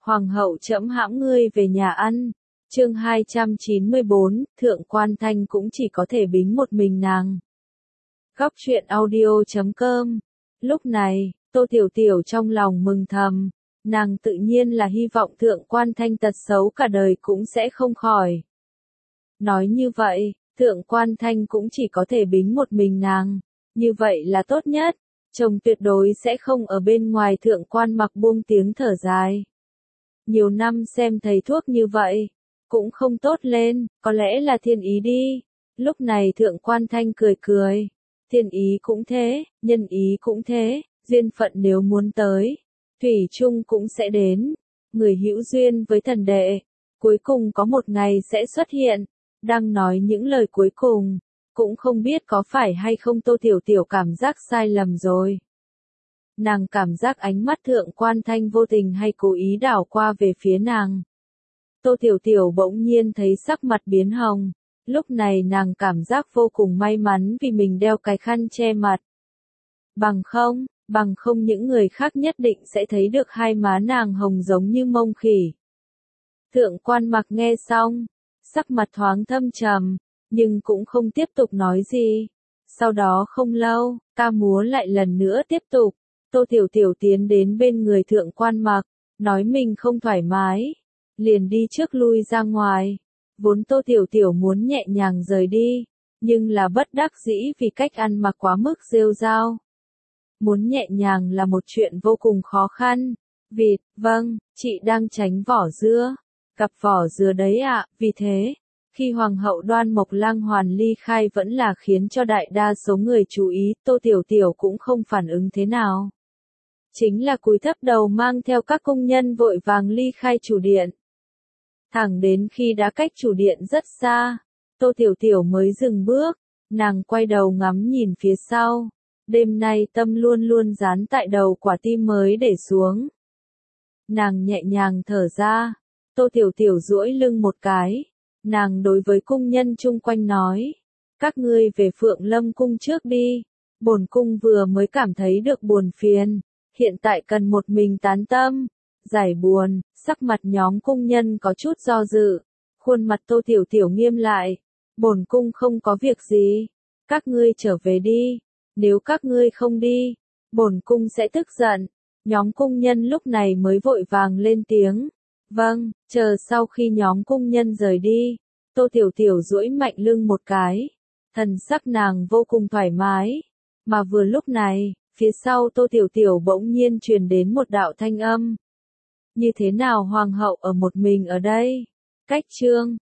Hoàng hậu trẫm hãm ngươi về nhà ăn. Chương 294, Thượng Quan Thanh cũng chỉ có thể bính một mình nàng. Góc truyện audio.com. Lúc này, Tô Tiểu Tiểu trong lòng mừng thầm, nàng tự nhiên là hy vọng Thượng Quan Thanh tật xấu cả đời cũng sẽ không khỏi. Nói như vậy, Thượng Quan Thanh cũng chỉ có thể bính một mình nàng, như vậy là tốt nhất, chồng tuyệt đối sẽ không ở bên ngoài. Thượng Quan Mặc buông tiếng thở dài. Nhiều năm xem thầy thuốc như vậy, cũng không tốt lên, có lẽ là thiên ý đi. Lúc này Thượng Quan Thanh cười cười, thiên ý cũng thế, nhân ý cũng thế, duyên phận nếu muốn tới, thủy chung cũng sẽ đến. Người hữu duyên với thần đệ, cuối cùng có một ngày sẽ xuất hiện. Đang nói những lời cuối cùng, cũng không biết có phải hay không Tô Tiểu Tiểu cảm giác sai lầm rồi. Nàng cảm giác ánh mắt Thượng Quan Thanh vô tình hay cố ý đảo qua về phía nàng. Tô Tiểu Tiểu bỗng nhiên thấy sắc mặt biến hồng, lúc này nàng cảm giác vô cùng may mắn vì mình đeo cái khăn che mặt. Bằng không những người khác nhất định sẽ thấy được hai má nàng hồng giống như mông khỉ. Thượng Quan Mặc nghe xong, sắc mặt thoáng thâm trầm, nhưng cũng không tiếp tục nói gì. Sau đó không lâu, ca múa lại lần nữa tiếp tục. Tô Tiểu Tiểu tiến đến bên người Thượng Quan Mặc, nói mình không thoải mái, liền đi trước lui ra ngoài. Vốn Tô Tiểu Tiểu muốn nhẹ nhàng rời đi, nhưng là bất đắc dĩ vì cách ăn mặc quá mức rêu rao. Muốn nhẹ nhàng là một chuyện vô cùng khó khăn. Vịt, vâng, chị đang tránh vỏ dưa. Gặp vỏ dừa đấy ạ, vì thế, khi Hoàng hậu Đoan Mộc Lang Hoàn ly khai vẫn là khiến cho đại đa số người chú ý. Tô Tiểu Tiểu cũng không phản ứng thế nào. Chính là cúi thấp đầu mang theo các cung nhân vội vàng ly khai chủ điện. Thẳng đến khi đã cách chủ điện rất xa, Tô Tiểu Tiểu mới dừng bước, nàng quay đầu ngắm nhìn phía sau. Đêm nay tâm luôn luôn dán tại đầu quả tim mới để xuống. Nàng nhẹ nhàng thở ra, Tô Tiểu Tiểu duỗi lưng một cái, nàng đối với cung nhân chung quanh nói, các ngươi về Phượng Lâm cung trước đi, bổn cung vừa mới cảm thấy được buồn phiền, hiện tại cần một mình tán tâm, giải buồn. Sắc mặt nhóm cung nhân có chút do dự, khuôn mặt Tô Tiểu Tiểu nghiêm lại, bổn cung không có việc gì, các ngươi trở về đi, nếu các ngươi không đi, bổn cung sẽ tức giận. Nhóm cung nhân lúc này mới vội vàng lên tiếng, vâng. Chờ sau khi nhóm cung nhân rời đi, Tô Tiểu Tiểu duỗi mạnh lưng một cái, thần sắc nàng vô cùng thoải mái, mà vừa lúc này, phía sau Tô Tiểu Tiểu bỗng nhiên truyền đến một đạo thanh âm. Như thế nào hoàng hậu ở một mình ở đây? Cách chương